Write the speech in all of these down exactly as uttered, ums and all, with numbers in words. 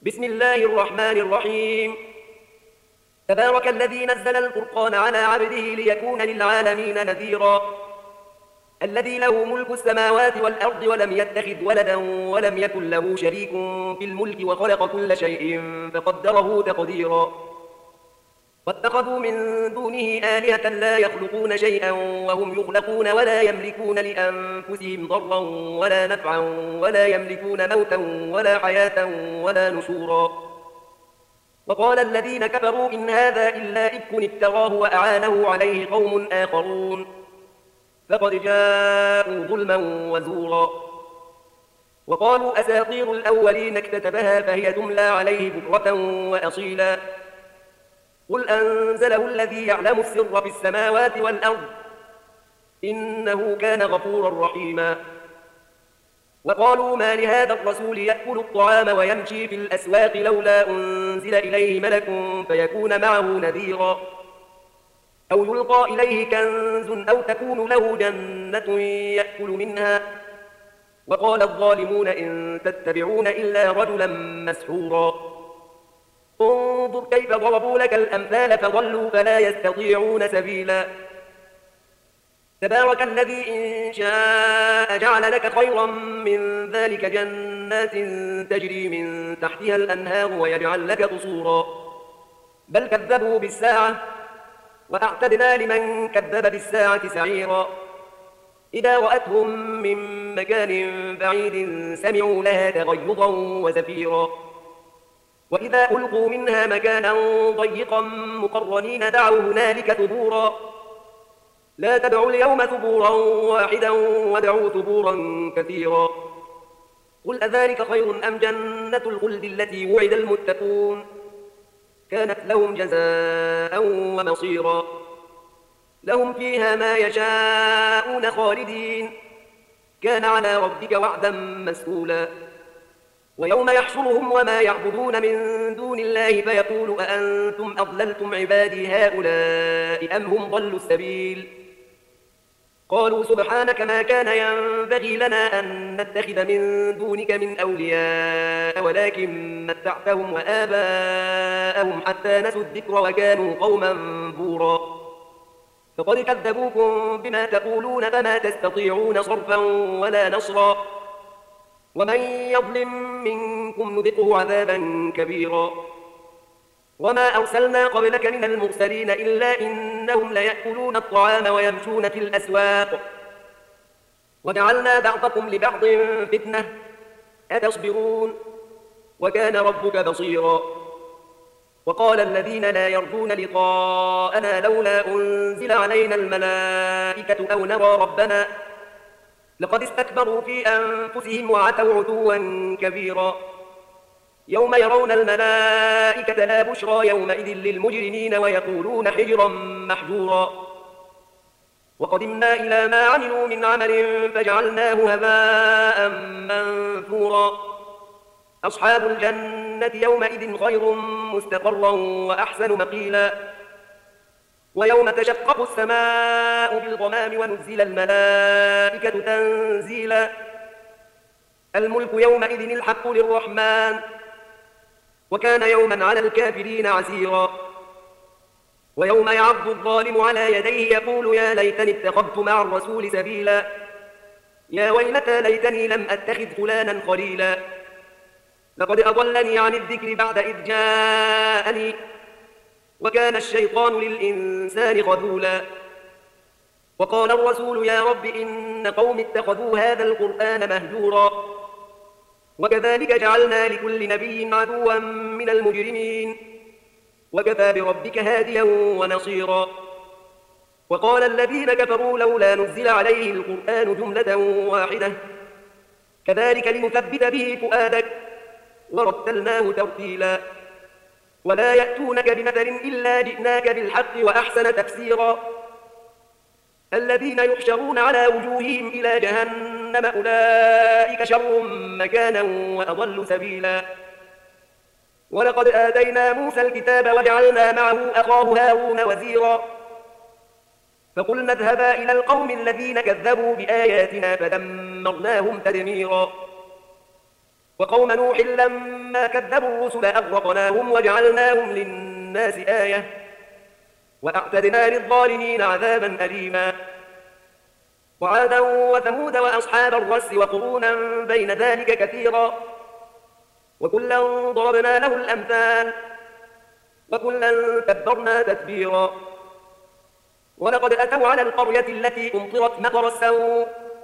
بسم الله الرحمن الرحيم. تبارك الذي نزل الفرقان على عبده ليكون للعالمين نذيرا. الذي له ملك السماوات والأرض ولم يتخذ ولدا ولم يكن له شريك في الملك وخلق كل شيء فقدره تقديرا. واتخذوا من دونه آلهة لا يخلقون شيئا وهم يخلقون ولا يملكون لأنفسهم ضرا ولا نفعا ولا يملكون موتا ولا حياة ولا نشورا. وقال الذين كفروا إن هذا إلا إفك افتراه وأعانه عليه قوم آخرون فقد جاءوا ظلما وزورا. وقالوا أساطير الأولين اكتتبها فهي تملى عليه بكرة وأصيلا. قل أنزله الذي يعلم السر في السماوات والأرض إنه كان غفورا رحيما. وقالوا ما لهذا الرسول يأكل الطعام ويمشي في الأسواق لولا أنزل إليه ملك فيكون معه نذيرا أو يلقى إليه كنز أو تكون له جنة يأكل منها. وقال الظالمون إن تتبعون إلا رجلا مسحورا. انظر كيف ضربوا لك الأمثال فضلوا فلا يستطيعون سبيلا. تبارك الذي إن شاء جعل لك خيرا من ذلك جنات تجري من تحتها الأنهار ويجعل لك قصورا. بل كذبوا بالساعة وأعتدنا لمن كذب بالساعة سعيرا. إذا رأتهم من مكان بعيد سمعوا لها تغيظا وزفيرا. وإذا ألقوا منها مكانا ضيقا مقرنين دعوا هنالك ثبورا. لا تدعوا اليوم ثبورا واحدا وادعوا ثبورا كثيرا. قل أذلك خير أم جنة الخلد التي وعد المتقون كانت لهم جزاء ومصيرا. لهم فيها ما يشاءون خالدين كان على ربك وعدا مسئولا. ويوم يحشرهم وما يعبدون من دون الله فيقول أأنتم أضللتم عبادي هؤلاء أم هم ضلوا السبيل. قالوا سبحانك ما كان ينبغي لنا أن نتخذ من دونك من أولياء ولكن متعتهم وآباءهم حتى نسوا الذكر وكانوا قوما بورا. فقد كذبوكم بما تقولون فما تستطيعون صرفا ولا نصرا. ومن يظلم منكم نذقه عذابا كبيرا. وما أرسلنا قبلك من المرسلين إلا إنهم ليأكلون الطعام ويمشون في الأسواق وجعلنا بعضكم لبعض فتنة أتصبرون وكان ربك بصيرا. وقال الذين لا يرجون لقاءنا لولا أنزل علينا الملائكة أو نرى ربنا لقد استكبروا في أنفسهم وعتوا عتوا كبيرا. يوم يرون الملائكة لا بشرى يومئذ للمجرمين ويقولون حجرا محجورا. وقدمنا إلى ما عملوا من عمل فجعلناه هباء منثورا. أصحاب الجنة يومئذ خير مستقرا وأحسن مقيلا. ويوم تشقق السماء بالغمام ونزل الملائكة تنزيلا. الملك يومئذ الحق للرحمن وكان يوما على الكافرين عسيرا. ويوم يعض الظالم على يديه يقول يا ليتني اتخذت مع الرسول سبيلا. يا ويلتى ليتني لم أتخذ فلانا خليلا لقد أضلني عن الذكر بعد إذ جاءني وكان الشيطان للإنسان خذولا. وقال الرسول يا رب إن قوم اتخذوا هذا القرآن مهجورا. وكذلك جعلنا لكل نبي عدوا من المجرمين وكفى بربك هاديا ونصيرا. وقال الذين كفروا لولا نزل عليه القرآن جملة واحدة كذلك لنثبت به فؤادك ورتلناه ترتيلا. ولا يأتونك بمثل إلا جئناك بالحق وأحسن تفسيرا. الذين يحشرون على وجوههم إلى جهنم أولئك شر مكانا وأضل سبيلا. ولقد آتينا موسى الكتاب وجعلنا معه أخاه هارون وزيرا. فقلنا اذهبا إلى القوم الذين كذبوا بآياتنا فدمرناهم تدميرا. وقوم نوح لما كذبوا الرسل أغرقناهم وجعلناهم للناس آية وأعتدنا للظالمين عذابا أليما وعادا وثمود وأصحاب الرس وقرونا بين ذلك كثيرا وكلا ضربنا له الأمثال وكلا تبرنا تتبيرا ولقد أتوا على القرية التي أمطرت مطر السوء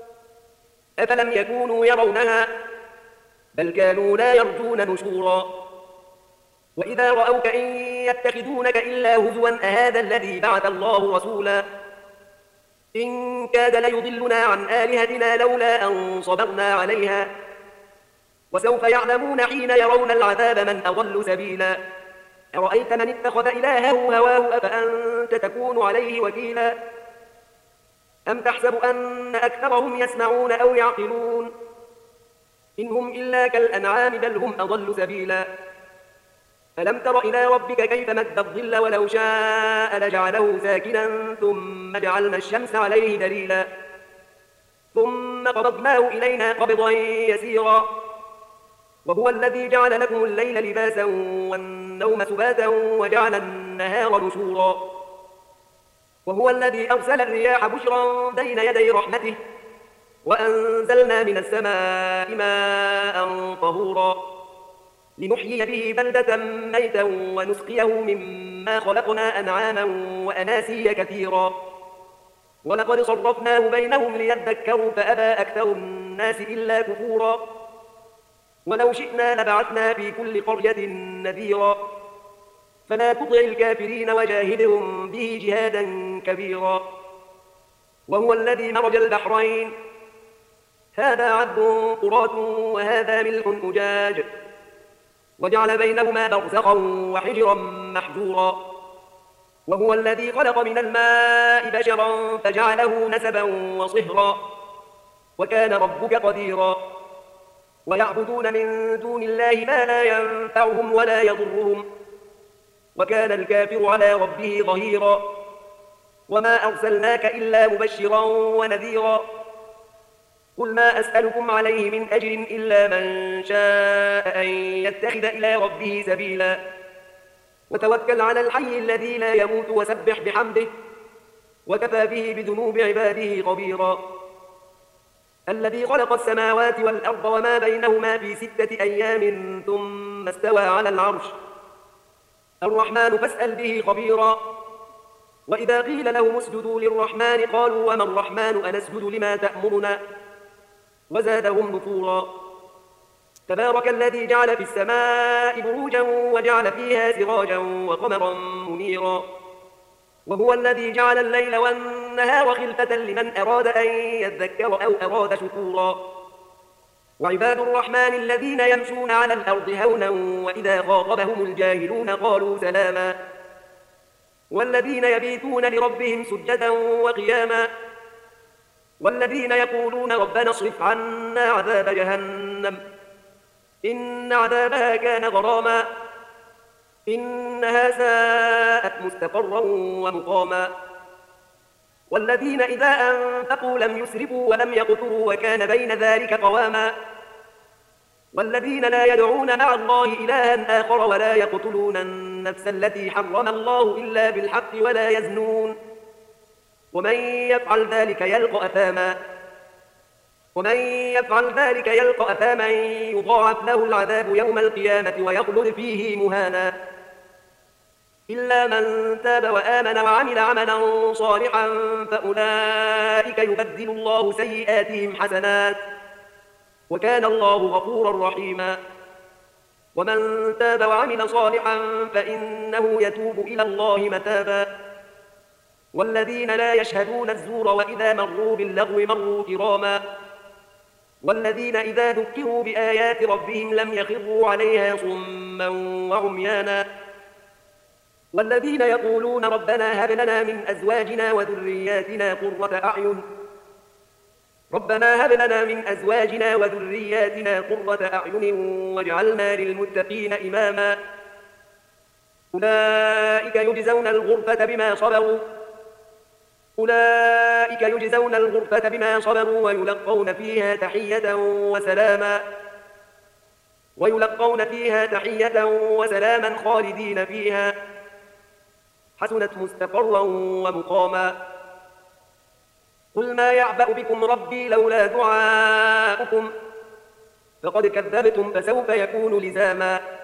أفلم يكونوا يرونها بل كانوا لا يرجون نشورا وإذا رأوك إن يتخذونك إلا هزوا أهذا الذي بعث الله رسولا إن كاد ليضلنا عن آلهتنا لولا أن صبرنا عليها وسوف يعلمون حين يرون العذاب من أضل سبيلا أرأيت من اتخذ إلهه هواه أفأنت تكون عليه وكيلا أم تحسب أن أكثرهم يسمعون أو يعقلون إن هم إلا كالأنعام بل هم أضل سبيلا ألم تر إلى ربك كيف مد الظل ولو شاء لجعله ساكنا ثم جعلنا الشمس عليه دليلا ثم قبضناه إلينا قبضا يسيرا وهو الذي جعل لكم الليل لباسا والنوم سباتا وجعل النهار نشورا وهو الذي أرسل الرياح بشرا بين يدي رحمته وأنزلنا من السماء ماء طهورا لنحيي به بلدة ميتا ونسقيه مما خلقنا أنعاما وأناسيا كثيرا ولقد صرفناه بينهم ليذكروا فأبى أكثر الناس إلا كفورا ولو شئنا لبعثنا في كل قرية نذيرا فلا تطع الكافرين وجاهدهم به جهادا كبيرا وهو الذي مرج البحرين هذا عذب فرات وهذا ملح أجاج وجعل بينهما برزخا وحجرا محجورا وهو الذي خلق من الماء بشرا فجعله نسبا وصهرا وكان ربك قديرا ويعبدون من دون الله ما لا ينفعهم ولا يضرهم وكان الكافر على ربه ظهيرا وما أرسلناك إلا مبشرا ونذيرا قل ما أسألكم عليه من أجر إلا من شاء أن يتخذ إلى ربه سبيلا وتوكل على الحي الذي لا يموت وسبح بحمده وكفى به بذنوب عباده خبيرا الذي خلق السماوات والأرض وما بينهما في ستة أيام ثم استوى على العرش الرحمن فاسأل به خبيرا وإذا قيل لهم اسجدوا للرحمن قالوا وما الرحمن أنسجد لما تأمرنا وزادهم نفورا تبارك الذي جعل في السماء بروجا وجعل فيها سراجا وقمرا منيرا وهو الذي جعل الليل والنهار خلفة لمن أراد أن يذكر أو أراد شكورا وعباد الرحمن الذين يمشون على الأرض هونا وإذا خاطبهم الجاهلون قالوا سلاما والذين يبيتون لربهم سجدا وقياما والذين يقولون ربنا اصرف عنا عذاب جهنم إن عذابها كان غراما إنها ساءت مستقرا ومقاما والذين إذا أنفقوا لم يسرفوا ولم يقتروا وكان بين ذلك قواما والذين لا يدعون مع الله إلها آخر ولا يقتلون النفس التي حرم الله إلا بالحق ولا يزنون ومن يفعل ذلك يلقى أثاما ومن يفعل ذلك يلقى أثاما يضاعف له العذاب يوم القيامة ويخلد فيه مهانا إلا من تاب وآمن وعمل عملا صالحا فأولئك يبدل الله سيئاتهم حسنات وكان الله غفورا رحيما ومن تاب وعمل صالحا فإنه يتوب إلى الله متابا والذين لا يشهدون الزور وإذا مروا باللغو مروا كراما والذين إذا ذكروا بآيات ربهم لم يخروا عليها صما وعميانا والذين يقولون ربنا هب لنا من أزواجنا وذرياتنا قرة أعين ربنا هب لنا من أزواجنا وذرياتنا قرة أعين واجعلنا للمتقين إماما أولئك يجزون الغرفة بما صبروا أولئك يجزون الغرفة بما صبروا ويلقون فيها تحية وسلاما ويلقون فيها تحية وسلاما خالدين فيها حسنت مستقرا ومقاما. قل ما يعبأ بكم ربي لولا دعاؤكم فقد كذبتم فسوف يكون لزاما.